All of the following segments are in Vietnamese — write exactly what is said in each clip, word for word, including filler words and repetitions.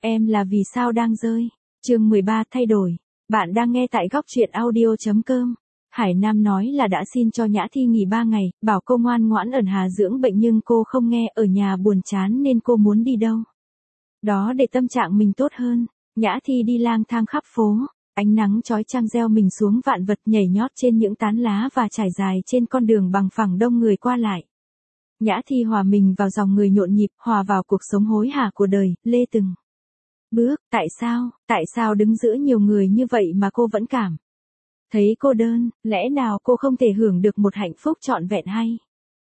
Em là vì sao đang rơi. Chương mười ba thay đổi. Bạn đang nghe tại góc truyện audio chấm com. Hải Nam nói là đã xin cho Nhã Thi nghỉ ba ngày, bảo cô ngoan ngoãn ở Hà dưỡng bệnh nhưng cô không nghe, ở nhà buồn chán nên cô muốn đi đâu đó để tâm trạng mình tốt hơn. Nhã Thi đi lang thang khắp phố, ánh nắng chói chang gieo mình xuống vạn vật, nhảy nhót trên những tán lá và trải dài trên con đường bằng phẳng đông người qua lại. Nhã Thi hòa mình vào dòng người nhộn nhịp, hòa vào cuộc sống hối hả của đời, lê từng bước. Tại sao, tại sao đứng giữa nhiều người như vậy mà cô vẫn cảm thấy cô đơn, lẽ nào cô không thể hưởng được một hạnh phúc trọn vẹn hay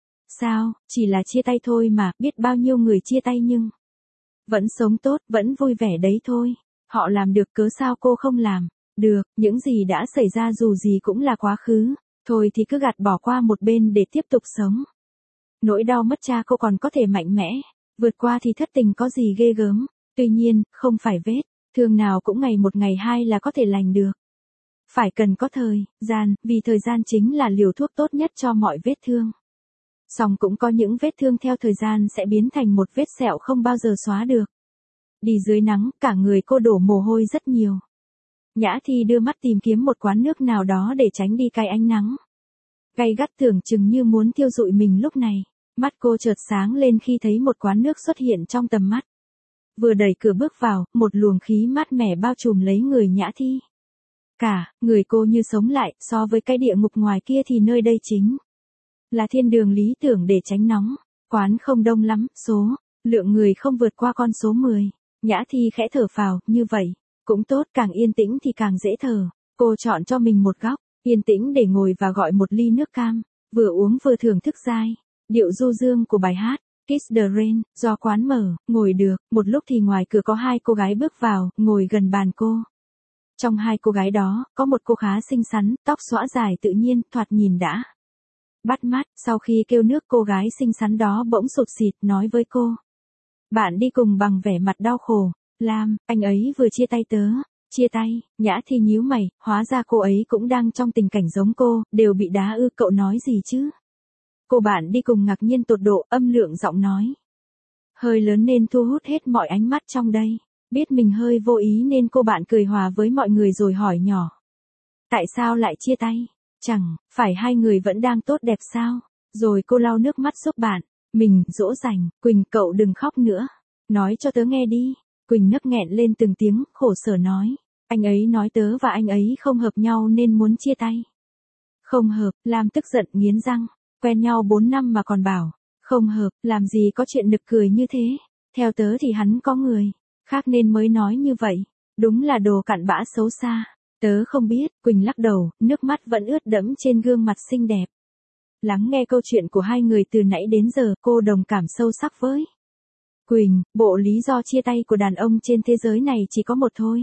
sao? Chỉ là chia tay thôi mà, biết bao nhiêu người chia tay nhưng vẫn sống tốt, vẫn vui vẻ đấy thôi. Họ làm được, cớ sao cô không làm được? Những gì đã xảy ra dù gì cũng là quá khứ, thôi thì cứ gạt bỏ qua một bên để tiếp tục sống. Nỗi đau mất cha cô còn có thể mạnh mẽ vượt qua thì thất tình có gì ghê gớm. Tuy nhiên, không phải vết thương nào cũng ngày một ngày hai là có thể lành được. Phải cần có thời gian, vì thời gian chính là liều thuốc tốt nhất cho mọi vết thương. Song cũng có những vết thương theo thời gian sẽ biến thành một vết sẹo không bao giờ xóa được. Đi dưới nắng, cả người cô đổ mồ hôi rất nhiều. Nhã Thi đưa mắt tìm kiếm một quán nước nào đó để tránh đi cái ánh nắng gay gắt tưởng chừng như muốn thiêu rụi mình lúc này. Mắt cô chợt sáng lên khi thấy một quán nước xuất hiện trong tầm mắt. Vừa đẩy cửa bước vào, một luồng khí mát mẻ bao trùm lấy người Nhã Thi. Cả người cô như sống lại, so với cái địa ngục ngoài kia thì nơi đây chính là thiên đường lý tưởng để tránh nóng. Quán không đông lắm, số lượng người không vượt qua con số mười. Nhã Thi khẽ thở phào, như vậy cũng tốt, càng yên tĩnh thì càng dễ thở. Cô chọn cho mình một góc yên tĩnh để ngồi và gọi một ly nước cam, vừa uống vừa thưởng thức giai điệu du dương của bài hát Kiss the Rain do quán mở. Ngồi được một lúc thì ngoài cửa có hai cô gái bước vào, ngồi gần bàn cô. Trong hai cô gái đó, có một cô khá xinh xắn, tóc xõa dài tự nhiên, thoạt nhìn đã bắt mắt. Sau khi kêu nước, cô gái xinh xắn đó bỗng sụt sịt nói với cô: Bạn đi cùng bằng vẻ mặt đau khổ. Lam, anh ấy vừa chia tay tớ. Chia tay? Nhã Thi nhíu mày, hóa ra cô ấy cũng đang trong tình cảnh giống cô, đều bị đá ư? Cậu nói gì chứ? Cô bạn đi cùng ngạc nhiên tột độ, âm lượng giọng nói hơi lớn nên thu hút hết mọi ánh mắt trong đây. Biết mình hơi vô ý nên cô bạn cười hòa với mọi người rồi hỏi nhỏ: Tại sao lại chia tay? Chẳng phải hai người vẫn đang tốt đẹp sao? Rồi cô lau nước mắt giúp bạn mình, dỗ dành: Quỳnh, cậu đừng khóc nữa. Nói cho tớ nghe đi. Quỳnh nấc nghẹn lên từng tiếng, khổ sở nói: Anh ấy nói tớ và anh ấy không hợp nhau nên muốn chia tay. Không hợp? Lam tức giận nghiến răng. Quen nhau bốn năm mà còn bảo không hợp, làm gì có chuyện nực cười như thế. Theo tớ thì hắn có người khác nên mới nói như vậy. Đúng là đồ cặn bã xấu xa. Tớ không biết. Quỳnh lắc đầu, nước mắt vẫn ướt đẫm trên gương mặt xinh đẹp. Lắng nghe câu chuyện của hai người từ nãy đến giờ, cô đồng cảm sâu sắc với Quỳnh. Bộ lý do chia tay của đàn ông trên thế giới này chỉ có một thôi.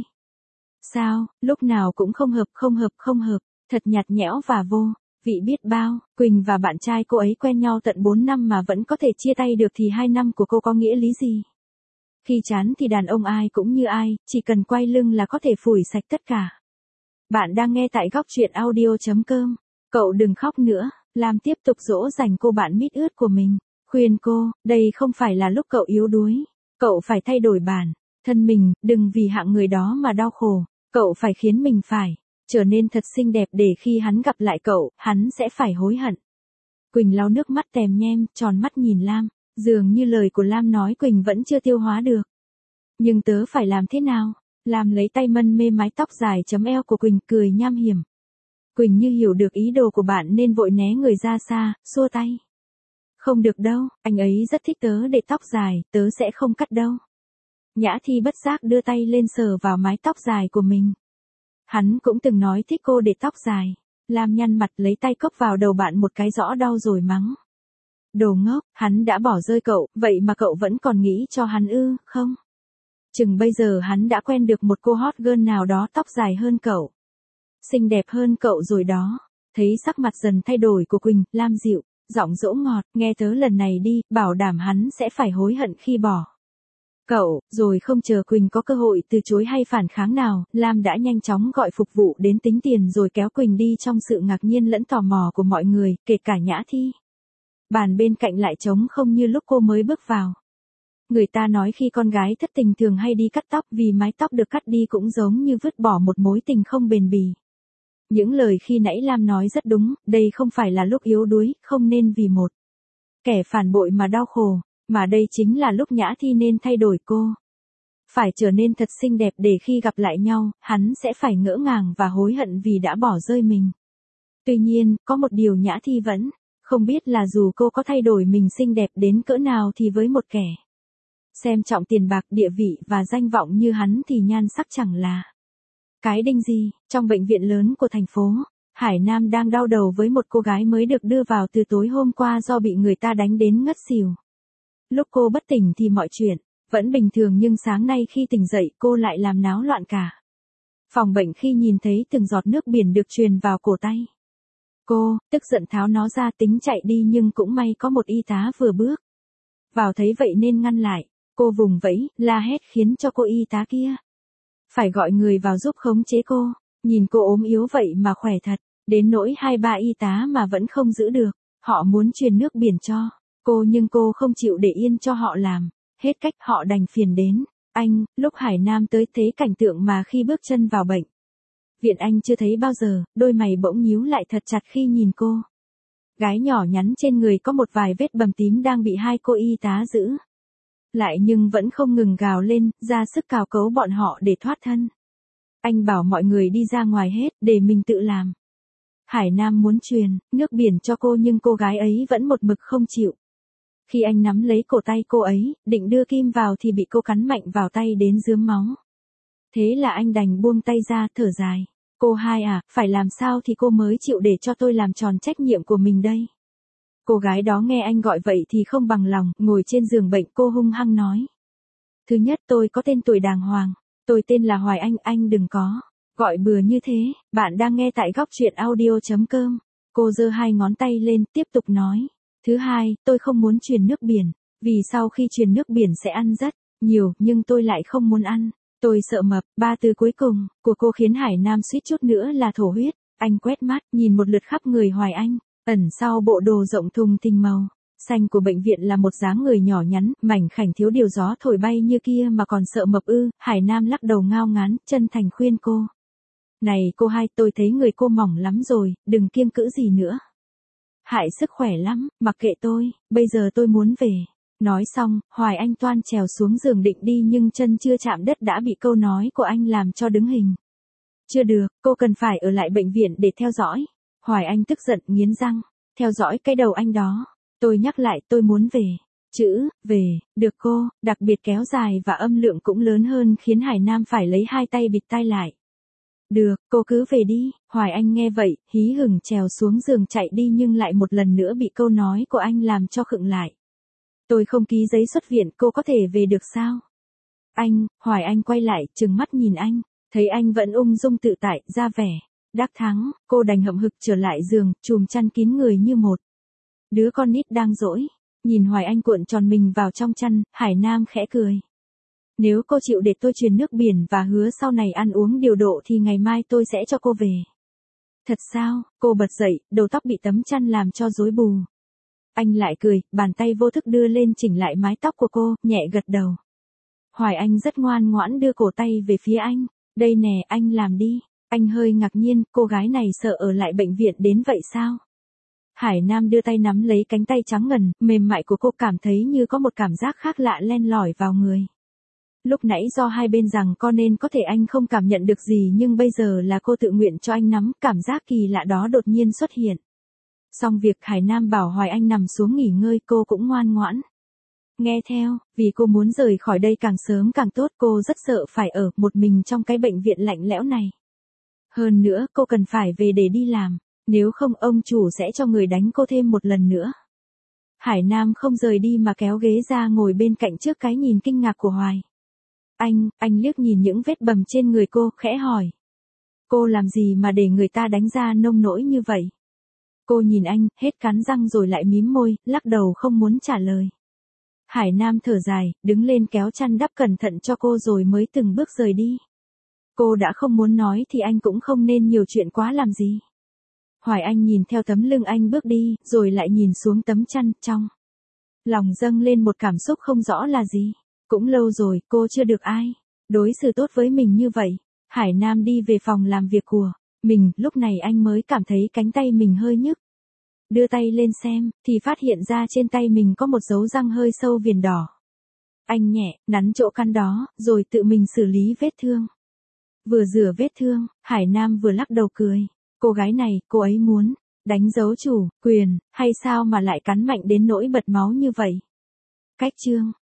Sao? Lúc nào cũng không hợp, không hợp, không hợp. Thật nhạt nhẽo và vô vị biết bao. Quỳnh và bạn trai cô ấy quen nhau tận bốn năm mà vẫn có thể chia tay được thì hai năm của cô có nghĩa lý gì? Khi chán thì đàn ông ai cũng như ai, chỉ cần quay lưng là có thể phủi sạch tất cả. Bạn đang nghe tại góc truyện audio chấm com. Cậu đừng khóc nữa. Lam tiếp tục dỗ dành cô bạn mít ướt của mình. Khuyên cô, đây không phải là lúc cậu yếu đuối. Cậu phải thay đổi bản thân mình, đừng vì hạng người đó mà đau khổ. Cậu phải khiến mình phải trở nên thật xinh đẹp để khi hắn gặp lại cậu, hắn sẽ phải hối hận. Quỳnh lau nước mắt tèm nhem, tròn mắt nhìn Lam. Dường như lời của Lam nói Quỳnh vẫn chưa tiêu hóa được. Nhưng tớ phải làm thế nào? Lam lấy tay mân mê mái tóc dài chấm eo của Quỳnh, cười nham hiểm. Quỳnh như hiểu được ý đồ của bạn nên vội né người ra xa, xua tay. Không được đâu, anh ấy rất thích tớ để tóc dài, tớ sẽ không cắt đâu. Nhã Thi bất giác đưa tay lên sờ vào mái tóc dài của mình. Hắn cũng từng nói thích cô để tóc dài. Lam nhăn mặt lấy tay cốc vào đầu bạn một cái rõ đau rồi mắng: Đồ ngốc, hắn đã bỏ rơi cậu, vậy mà cậu vẫn còn nghĩ cho hắn ư? Không. Chừng bây giờ hắn đã quen được một cô hot girl nào đó tóc dài hơn cậu, xinh đẹp hơn cậu rồi đó. Thấy sắc mặt dần thay đổi của Quỳnh, Lam dịu giọng dỗ ngọt: Nghe tớ lần này đi, bảo đảm hắn sẽ phải hối hận khi bỏ cậu. Rồi không chờ Quỳnh có cơ hội từ chối hay phản kháng nào, Lam đã nhanh chóng gọi phục vụ đến tính tiền rồi kéo Quỳnh đi trong sự ngạc nhiên lẫn tò mò của mọi người, kể cả Nhã Thi. Bàn bên cạnh lại trống không như lúc cô mới bước vào. Người ta nói khi con gái thất tình thường hay đi cắt tóc vì mái tóc được cắt đi cũng giống như vứt bỏ một mối tình không bền bỉ. Những lời khi nãy Lam nói rất đúng, đây không phải là lúc yếu đuối, không nên vì một kẻ phản bội mà đau khổ, mà đây chính là lúc Nhã Thi nên thay đổi cô. Phải trở nên thật xinh đẹp để khi gặp lại nhau, hắn sẽ phải ngỡ ngàng và hối hận vì đã bỏ rơi mình. Tuy nhiên, có một điều Nhã Thi vẫn không biết là dù cô có thay đổi mình xinh đẹp đến cỡ nào thì với một kẻ xem trọng tiền bạc, địa vị và danh vọng như hắn thì nhan sắc chẳng là cái đinh gì. Trong bệnh viện lớn của thành phố, Hải Nam đang đau đầu với một cô gái mới được đưa vào từ tối hôm qua do bị người ta đánh đến ngất xỉu. Lúc cô bất tỉnh thì mọi chuyện vẫn bình thường nhưng sáng nay khi tỉnh dậy cô lại làm náo loạn cả phòng bệnh khi nhìn thấy từng giọt nước biển được truyền vào cổ tay. Cô, tức giận tháo nó ra tính chạy đi nhưng cũng may có một y tá vừa bước vào thấy vậy nên ngăn lại. Cô vùng vẫy, la hét khiến cho cô y tá kia phải gọi người vào giúp khống chế cô. Nhìn cô ốm yếu vậy mà khỏe thật, đến nỗi hai ba y tá mà vẫn không giữ được. Họ muốn truyền nước biển cho cô nhưng cô không chịu để yên cho họ làm. Hết cách họ đành phiền đến anh. Lúc Hải Nam tới thấy cảnh tượng mà khi bước chân vào bệnh viện anh chưa thấy bao giờ, đôi mày bỗng nhíu lại thật chặt khi nhìn cô. Gái nhỏ nhắn trên người có một vài vết bầm tím đang bị hai cô y tá giữ lại nhưng vẫn không ngừng gào lên, ra sức cào cấu bọn họ để thoát thân. Anh bảo mọi người đi ra ngoài hết, để mình tự làm. Hải Nam muốn truyền nước biển cho cô nhưng cô gái ấy vẫn một mực không chịu. Khi anh nắm lấy cổ tay cô ấy, định đưa kim vào thì bị cô cắn mạnh vào tay đến rướm máu. Thế là anh đành buông tay ra, thở dài. Cô hai à, phải làm sao thì cô mới chịu để cho tôi làm tròn trách nhiệm của mình đây. Cô gái đó nghe anh gọi vậy thì không bằng lòng, ngồi trên giường bệnh cô hung hăng nói. Thứ nhất tôi có tên tuổi đàng hoàng, tôi tên là Hoài Anh, anh đừng có gọi bừa như thế. Bạn đang nghe tại góc truyện audio chấm com. Cô giơ hai ngón tay lên, tiếp tục nói. Thứ hai, tôi không muốn truyền nước biển, vì sau khi truyền nước biển sẽ ăn rất nhiều, nhưng tôi lại không muốn ăn. Tôi sợ mập. Ba từ cuối cùng của cô khiến Hải Nam suýt chút nữa là thổ huyết. Anh quét mắt, nhìn một lượt khắp người Hoài Anh, ẩn sau bộ đồ rộng thùng thình màu xanh của bệnh viện là một dáng người nhỏ nhắn, mảnh khảnh thiếu điều gió thổi bay như kia mà còn sợ mập ư. Hải Nam lắc đầu ngao ngán, chân thành khuyên cô. Này cô hai, tôi thấy người cô mỏng lắm rồi, đừng kiêng cữ gì nữa. Hại sức khỏe lắm, mặc kệ tôi, bây giờ tôi muốn về. Nói xong, Hoài Anh toan trèo xuống giường định đi nhưng chân chưa chạm đất đã bị câu nói của anh làm cho đứng hình. Chưa được, cô cần phải ở lại bệnh viện để theo dõi. Hoài Anh tức giận nghiến răng. Theo dõi cái đầu anh đó. Tôi nhắc lại tôi muốn về. Chữ, về, được cô, đặc biệt kéo dài và âm lượng cũng lớn hơn khiến Hải Nam phải lấy hai tay bịt tai lại. Được, cô cứ về đi. Hoài Anh nghe vậy, hí hửng trèo xuống giường chạy đi nhưng lại một lần nữa bị câu nói của anh làm cho khựng lại. Tôi không ký giấy xuất viện, cô có thể về được sao? Anh, Hoài Anh quay lại, trừng mắt nhìn anh, thấy anh vẫn ung dung tự tại, ra vẻ đắc thắng, cô đành hậm hực trở lại giường, chùm chăn kín người như một đứa con nít đang dỗi. Nhìn Hoài Anh cuộn tròn mình vào trong chăn, Hải Nam khẽ cười. Nếu cô chịu để tôi truyền nước biển và hứa sau này ăn uống điều độ thì ngày mai tôi sẽ cho cô về. Thật sao? Cô bật dậy, đầu tóc bị tấm chăn làm cho rối bù. Anh lại cười, bàn tay vô thức đưa lên chỉnh lại mái tóc của cô, nhẹ gật đầu. Hoài Anh rất ngoan ngoãn đưa cổ tay về phía anh. Đây nè, anh làm đi. Anh hơi ngạc nhiên, cô gái này sợ ở lại bệnh viện đến vậy sao? Hải Nam đưa tay nắm lấy cánh tay trắng ngần, mềm mại của cô, cảm thấy như có một cảm giác khác lạ len lỏi vào người. Lúc nãy do hai bên rằng co nên có thể anh không cảm nhận được gì nhưng bây giờ là cô tự nguyện cho anh nắm, cảm giác kỳ lạ đó đột nhiên xuất hiện. Xong việc Hải Nam bảo Hoài Anh nằm xuống nghỉ ngơi, cô cũng ngoan ngoãn nghe theo, vì cô muốn rời khỏi đây càng sớm càng tốt, cô rất sợ phải ở một mình trong cái bệnh viện lạnh lẽo này. Hơn nữa, cô cần phải về để đi làm, nếu không ông chủ sẽ cho người đánh cô thêm một lần nữa. Hải Nam không rời đi mà kéo ghế ra ngồi bên cạnh trước cái nhìn kinh ngạc của Hoài Anh, anh liếc nhìn những vết bầm trên người cô, khẽ hỏi. Cô làm gì mà để người ta đánh ra nông nỗi như vậy? Cô nhìn anh, hết cắn răng rồi lại mím môi, lắc đầu không muốn trả lời. Hải Nam thở dài, đứng lên kéo chăn đắp cẩn thận cho cô rồi mới từng bước rời đi. Cô đã không muốn nói thì anh cũng không nên nhiều chuyện quá làm gì. Hoài Anh nhìn theo tấm lưng anh bước đi, rồi lại nhìn xuống tấm chăn, trong Lòng dâng lên một cảm xúc không rõ là gì. Cũng lâu rồi, cô chưa được ai đối xử tốt với mình như vậy. Hải Nam đi về phòng làm việc của mình, lúc này anh mới cảm thấy cánh tay mình hơi nhức. Đưa tay lên xem, thì phát hiện ra trên tay mình có một dấu răng hơi sâu viền đỏ. Anh nhẹ, nắn chỗ căn đó, rồi tự mình xử lý vết thương. Vừa rửa vết thương, Hải Nam vừa lắc đầu cười. Cô gái này, cô ấy muốn đánh dấu chủ quyền, hay sao mà lại cắn mạnh đến nỗi bật máu như vậy? Cách chương